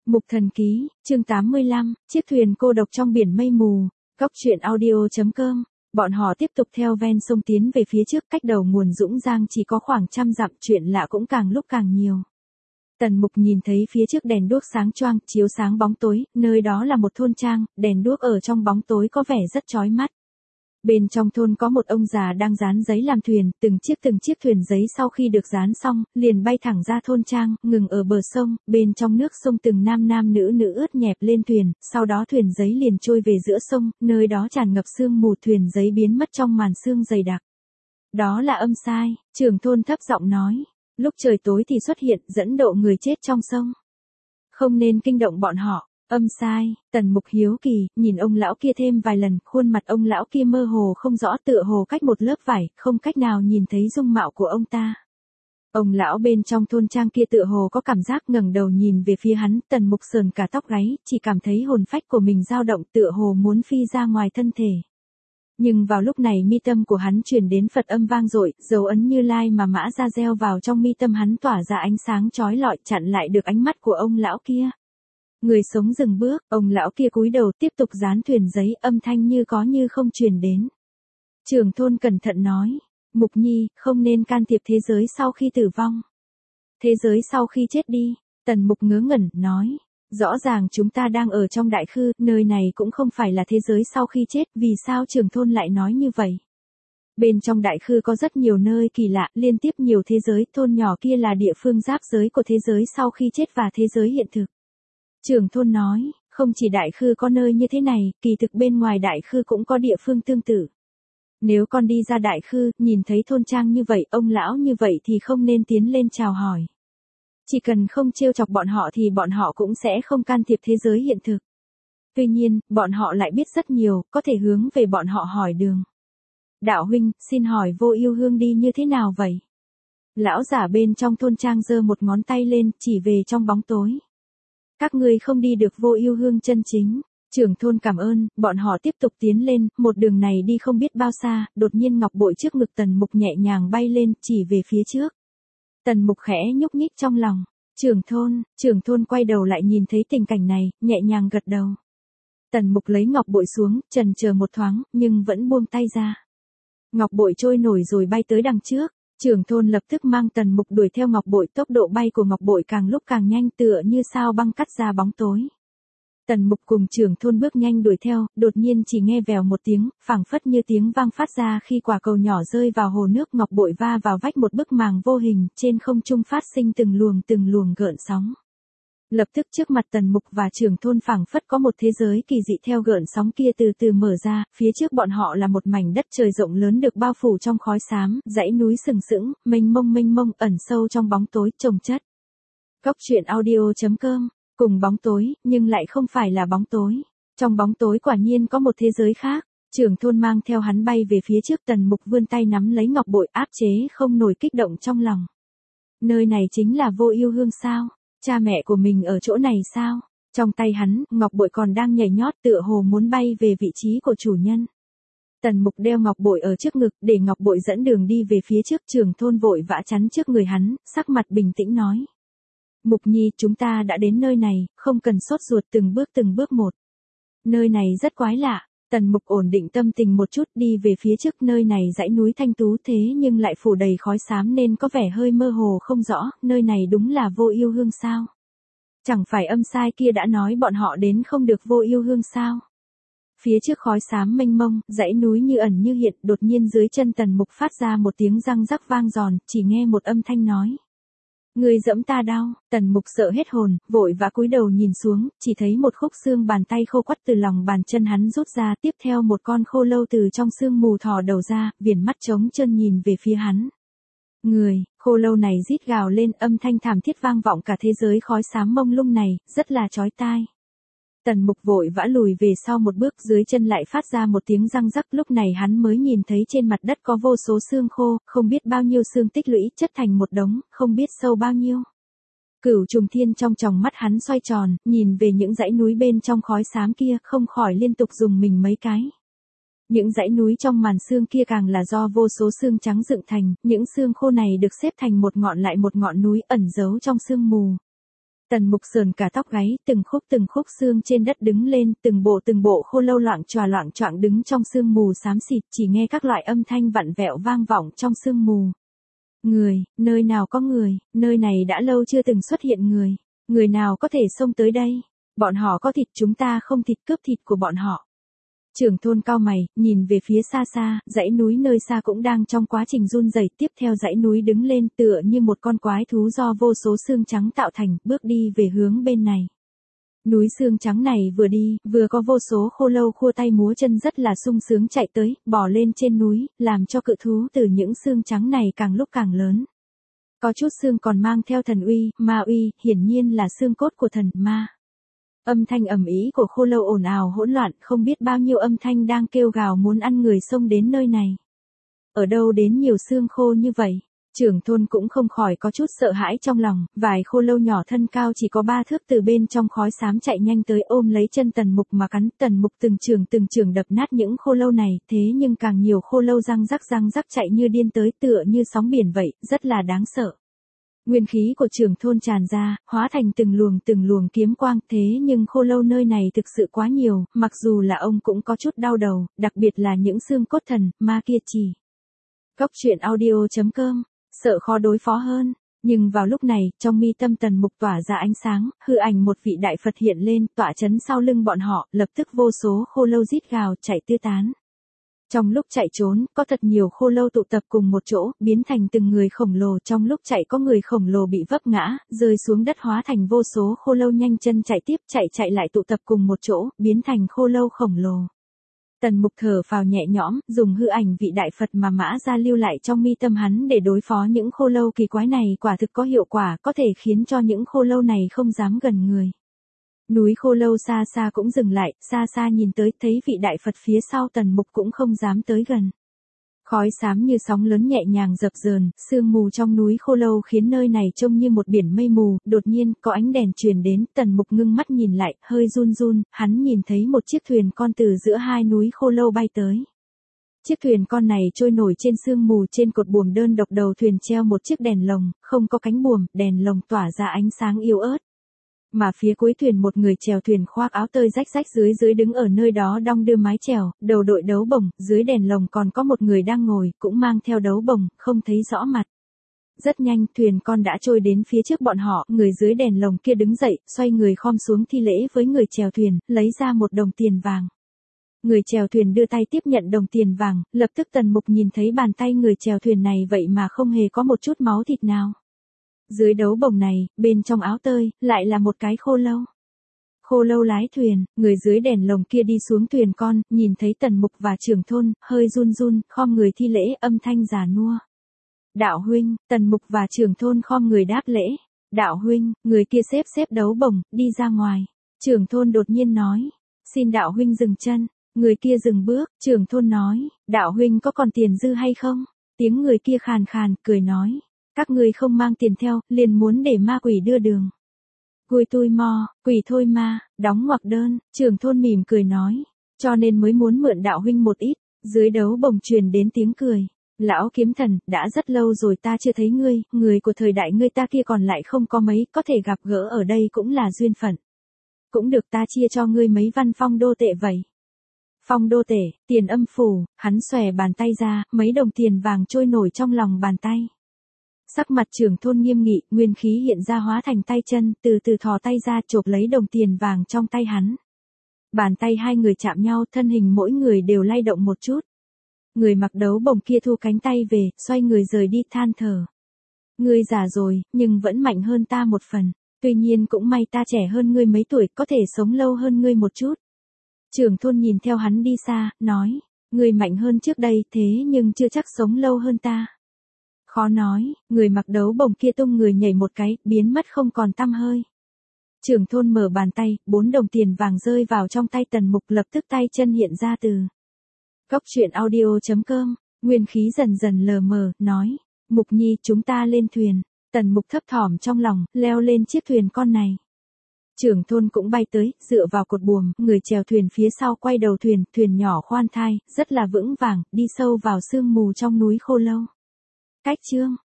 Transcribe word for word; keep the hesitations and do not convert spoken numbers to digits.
Mục Thần Ký, chương tám mươi lăm, chiếc thuyền cô độc trong biển mây mù, góc truyện audio chấm com. Bọn họ tiếp tục theo ven sông tiến về phía trước, cách đầu nguồn Dũng Giang chỉ có khoảng trăm dặm, chuyện lạ cũng càng lúc càng nhiều. Tần Mục nhìn thấy phía trước đèn đuốc sáng choang, chiếu sáng bóng tối, nơi đó là một thôn trang, đèn đuốc ở trong bóng tối có vẻ rất chói mắt. Bên trong thôn có một ông già đang dán giấy làm thuyền, từng chiếc từng chiếc thuyền giấy sau khi được dán xong, liền bay thẳng ra thôn trang, ngừng ở bờ sông, bên trong nước sông từng nam nam nữ nữ ướt nhẹp lên thuyền, sau đó thuyền giấy liền trôi về giữa sông, nơi đó tràn ngập sương mù, thuyền giấy biến mất trong màn sương dày đặc. Đó là âm sai, trưởng thôn thấp giọng nói, lúc trời tối thì xuất hiện, dẫn độ người chết trong sông. Không nên kinh động bọn họ. Âm sai, Tần Mục hiếu kỳ, nhìn ông lão kia thêm vài lần, khuôn mặt ông lão kia mơ hồ không rõ, tựa hồ cách một lớp vải, không cách nào nhìn thấy dung mạo của ông ta. Ông lão bên trong thôn trang kia tựa hồ có cảm giác, ngẩng đầu nhìn về phía hắn, Tần Mục sờn cả tóc gáy, chỉ cảm thấy hồn phách của mình dao động, tựa hồ muốn phi ra ngoài thân thể. Nhưng vào lúc này mi tâm của hắn truyền đến Phật âm vang dội, dấu ấn Như Lai mà mã ra gieo vào trong mi tâm hắn tỏa ra ánh sáng chói lọi, chặn lại được ánh mắt của ông lão kia. Người sống dừng bước, ông lão kia cúi đầu tiếp tục dán thuyền giấy, âm thanh như có như không truyền đến. Trưởng thôn cẩn thận nói, Mục Nhi, không nên can thiệp thế giới sau khi tử vong. Thế giới sau khi chết đi, Tần Mục ngớ ngẩn, nói, rõ ràng chúng ta đang ở trong đại khư, nơi này cũng không phải là thế giới sau khi chết, vì sao trưởng thôn lại nói như vậy? Bên trong đại khư có rất nhiều nơi kỳ lạ, liên tiếp nhiều thế giới, thôn nhỏ kia là địa phương giáp giới của thế giới sau khi chết và thế giới hiện thực. Trưởng thôn nói, không chỉ đại khư có nơi như thế này, kỳ thực bên ngoài đại khư cũng có địa phương tương tự. Nếu con đi ra đại khư, nhìn thấy thôn trang như vậy, ông lão như vậy thì không nên tiến lên chào hỏi. Chỉ cần không trêu chọc bọn họ thì bọn họ cũng sẽ không can thiệp thế giới hiện thực. Tuy nhiên, bọn họ lại biết rất nhiều, có thể hướng về bọn họ hỏi đường. Đạo huynh, xin hỏi Vô Yêu Hương đi như thế nào vậy? Lão giả bên trong thôn trang giơ một ngón tay lên, chỉ về trong bóng tối. Các ngươi không đi được Vô Yêu Hương chân chính. Trưởng thôn cảm ơn, bọn họ tiếp tục tiến lên, một đường này đi không biết bao xa, đột nhiên ngọc bội trước ngực Tần Mục nhẹ nhàng bay lên, chỉ về phía trước. Tần Mục khẽ nhúc nhích trong lòng. Trưởng thôn, trưởng thôn quay đầu lại nhìn thấy tình cảnh này, nhẹ nhàng gật đầu. Tần Mục lấy ngọc bội xuống, chần chờ một thoáng, nhưng vẫn buông tay ra. Ngọc bội trôi nổi rồi bay tới đằng trước. Trưởng thôn lập tức mang Tần Mục đuổi theo ngọc bội, tốc độ bay của ngọc bội càng lúc càng nhanh, tựa như sao băng cắt ra bóng tối. Tần Mục cùng trưởng thôn bước nhanh đuổi theo, đột nhiên chỉ nghe vèo một tiếng, phảng phất như tiếng vang phát ra khi quả cầu nhỏ rơi vào hồ nước, ngọc bội va vào vách một bức màng vô hình, trên không trung phát sinh từng luồng từng luồng gợn sóng. Lập tức trước mặt Tần Mục và trưởng thôn phảng phất có một thế giới kỳ dị theo gợn sóng kia từ từ mở ra, phía trước bọn họ là một mảnh đất trời rộng lớn được bao phủ trong khói xám, dãy núi sừng sững, mênh mông mênh mông ẩn sâu trong bóng tối chồng chất. Góc truyện audio chấm com, cùng bóng tối, nhưng lại không phải là bóng tối. Trong bóng tối quả nhiên có một thế giới khác. Trưởng thôn mang theo hắn bay về phía trước, Tần Mục vươn tay nắm lấy ngọc bội, áp chế không nổi kích động trong lòng. Nơi này chính là Vô Yêu Hương sao? Cha mẹ của mình ở chỗ này sao? Trong tay hắn, ngọc bội còn đang nhảy nhót, tựa hồ muốn bay về vị trí của chủ nhân. Tần Mục đeo ngọc bội ở trước ngực, để ngọc bội dẫn đường đi về phía trước. Trưởng thôn vội vã chắn trước người hắn, sắc mặt bình tĩnh nói. Mục Nhi, chúng ta đã đến nơi này, không cần sốt ruột, từng bước từng bước một. Nơi này rất quái lạ. Tần Mục ổn định tâm tình một chút, đi về phía trước. Nơi này dãy núi thanh tú thế nhưng lại phủ đầy khói xám nên có vẻ hơi mơ hồ không rõ, nơi này đúng là Vô Yêu Hương sao? Chẳng phải âm sai kia đã nói bọn họ đến không được Vô Yêu Hương sao? Phía trước khói xám mênh mông, dãy núi như ẩn như hiện, đột nhiên dưới chân Tần Mục phát ra một tiếng răng rắc vang giòn, chỉ nghe một âm thanh nói. Người dẫm ta đau. Tần Mục sợ hết hồn, vội vã cúi đầu nhìn xuống, chỉ thấy một khúc xương bàn tay khô quắt từ lòng bàn chân hắn rút ra, tiếp theo một con khô lâu từ trong sương mù thò đầu ra, viền mắt trống trơn nhìn về phía hắn. Người, khô lâu này rít gào lên, âm thanh thảm thiết vang vọng cả thế giới khói xám mông lung này, rất là chói tai. Tần Mục vội vã lùi về sau một bước, dưới chân lại phát ra một tiếng răng rắc, lúc này hắn mới nhìn thấy trên mặt đất có vô số xương khô, không biết bao nhiêu xương tích lũy chất thành một đống, không biết sâu bao nhiêu. Cửu Trùng Thiên trong tròng mắt hắn xoay tròn, nhìn về những dãy núi bên trong khói xám kia, không khỏi liên tục dùng mình mấy cái. Những dãy núi trong màn xương kia càng là do vô số xương trắng dựng thành, những xương khô này được xếp thành một ngọn lại một ngọn núi ẩn giấu trong sương mù. Tần Mục sờn cả tóc gáy, từng khúc từng khúc xương trên đất đứng lên, từng bộ từng bộ khô lâu loạng choạng loạng choạng đứng trong sương mù xám xịt, chỉ nghe các loại âm thanh vặn vẹo vang vọng trong sương mù. Người, nơi nào có người, nơi này đã lâu chưa từng xuất hiện người, người nào có thể xông tới đây? Bọn họ có thịt, chúng ta không thịt, cướp thịt của bọn họ. Trưởng thôn cau mày, nhìn về phía xa xa, dãy núi nơi xa cũng đang trong quá trình run rẩy, tiếp theo dãy núi đứng lên tựa như một con quái thú do vô số xương trắng tạo thành, bước đi về hướng bên này. Núi xương trắng này vừa đi, vừa có vô số khô lâu khua tay múa chân rất là sung sướng chạy tới, bò lên trên núi, làm cho cự thú từ những xương trắng này càng lúc càng lớn. Có chút xương còn mang theo thần uy, ma uy, hiển nhiên là xương cốt của thần ma. Âm thanh ầm ĩ của khô lâu ồn ào hỗn loạn, không biết bao nhiêu âm thanh đang kêu gào muốn ăn người xông đến nơi này. Ở đâu đến nhiều xương khô như vậy? Trưởng thôn cũng không khỏi có chút sợ hãi trong lòng, vài khô lâu nhỏ thân cao chỉ có ba thước từ bên trong khói xám chạy nhanh tới ôm lấy chân Tần Mục mà cắn. Tần Mục từng trường từng trường đập nát những khô lâu này, thế nhưng càng nhiều khô lâu răng rắc răng rắc chạy như điên tới tựa như sóng biển vậy, rất là đáng sợ. Nguyên khí của trưởng thôn tràn ra, hóa thành từng luồng từng luồng kiếm quang, thế nhưng khô lâu nơi này thực sự quá nhiều, mặc dù là ông cũng có chút đau đầu, đặc biệt là những xương cốt thần, ma kia chỉ. Góc truyện audio chấm com, sợ khó đối phó hơn, nhưng vào lúc này, trong mi tâm Tần Mục tỏa ra ánh sáng, hư ảnh một vị đại Phật hiện lên, tỏa chấn sau lưng bọn họ, lập tức vô số khô lâu rít gào, chạy tứ tán. Trong lúc chạy trốn, có thật nhiều khô lâu tụ tập cùng một chỗ, biến thành từng người khổng lồ. Trong lúc chạy có người khổng lồ bị vấp ngã, rơi xuống đất hóa thành vô số khô lâu nhanh chân chạy tiếp, chạy chạy lại tụ tập cùng một chỗ, biến thành khô lâu khổng lồ. Tần Mục thở phào nhẹ nhõm, dùng hư ảnh vị đại Phật mà mã ra lưu lại trong mi tâm hắn để đối phó những khô lâu kỳ quái này, quả thực có hiệu quả, có thể khiến cho những khô lâu này không dám gần người. Núi khô lâu xa xa cũng dừng lại, xa xa nhìn tới, thấy vị đại Phật phía sau Tần Mục cũng không dám tới gần. Khói xám như sóng lớn nhẹ nhàng dập dờn, sương mù trong núi khô lâu khiến nơi này trông như một biển mây mù. Đột nhiên, có ánh đèn truyền đến, Tần Mục ngưng mắt nhìn lại, hơi run run, hắn nhìn thấy một chiếc thuyền con từ giữa hai núi khô lâu bay tới. Chiếc thuyền con này trôi nổi trên sương mù, trên cột buồm đơn độc đầu thuyền treo một chiếc đèn lồng, không có cánh buồm, đèn lồng tỏa ra ánh sáng yếu ớt. Mà phía cuối thuyền một người chèo thuyền khoác áo tơi rách rách dưới dưới đứng ở nơi đó đong đưa mái chèo, đầu đội đấu bồng, dưới đèn lồng còn có một người đang ngồi, cũng mang theo đấu bồng, không thấy rõ mặt. Rất nhanh, thuyền con đã trôi đến phía trước bọn họ, người dưới đèn lồng kia đứng dậy, xoay người khom xuống thi lễ với người chèo thuyền, lấy ra một đồng tiền vàng. Người chèo thuyền đưa tay tiếp nhận đồng tiền vàng, lập tức Tần Mục nhìn thấy bàn tay người chèo thuyền này vậy mà không hề có một chút máu thịt nào. Dưới đấu bồng này, bên trong áo tơi, lại là một cái khô lâu. Khô lâu lái thuyền, người dưới đèn lồng kia đi xuống thuyền con, nhìn thấy Tần Mục và trưởng thôn, hơi run run, khom người thi lễ, âm thanh già nua. Đạo huynh, Tần Mục và trưởng thôn khom người đáp lễ. Đạo huynh, người kia xếp xếp đấu bồng, đi ra ngoài. Trưởng thôn đột nhiên nói, xin đạo huynh dừng chân. Người kia dừng bước, trưởng thôn nói, đạo huynh có còn tiền dư hay không? Tiếng người kia khàn khàn, cười nói. Các ngươi không mang tiền theo, liền muốn để ma quỷ đưa đường. Gùi tui mò, quỷ thôi ma, đóng ngoặc đơn, trưởng thôn mỉm cười nói. Cho nên mới muốn mượn đạo huynh một ít, dưới đấu bồng truyền đến tiếng cười. Lão kiếm thần, đã rất lâu rồi ta chưa thấy ngươi, người của thời đại ngươi ta kia còn lại không có mấy, có thể gặp gỡ ở đây cũng là duyên phận. Cũng được ta chia cho ngươi mấy văn phong đô tệ vậy. Phong đô tệ, tiền âm phủ, hắn xòe bàn tay ra, mấy đồng tiền vàng trôi nổi trong lòng bàn tay. Sắc mặt trưởng thôn nghiêm nghị, nguyên khí hiện ra hóa thành tay chân, từ từ thò tay ra chộp lấy đồng tiền vàng trong tay hắn. Bàn tay hai người chạm nhau, thân hình mỗi người đều lay động một chút. Người mặc đấu bồng kia thu cánh tay về, xoay người rời đi than thở. Ngươi già rồi, nhưng vẫn mạnh hơn ta một phần. Tuy nhiên cũng may ta trẻ hơn ngươi mấy tuổi, có thể sống lâu hơn ngươi một chút. Trưởng thôn nhìn theo hắn đi xa, nói, ngươi mạnh hơn trước đây, thế nhưng chưa chắc sống lâu hơn ta. Khó nói, người mặc đấu bồng kia tung người nhảy một cái, biến mất không còn tăm hơi. Trưởng thôn mở bàn tay, bốn đồng tiền vàng rơi vào trong tay Tần Mục, lập tức tay chân hiện ra từ. Góc truyện audio chấm com, nguyên khí dần dần lờ mờ, nói, Mục Nhi chúng ta lên thuyền. Tần Mục thấp thỏm trong lòng, leo lên chiếc thuyền con này. Trưởng thôn cũng bay tới, dựa vào cột buồm, người chèo thuyền phía sau quay đầu thuyền, thuyền nhỏ khoan thai, rất là vững vàng, đi sâu vào sương mù trong núi khô lâu. Cách chương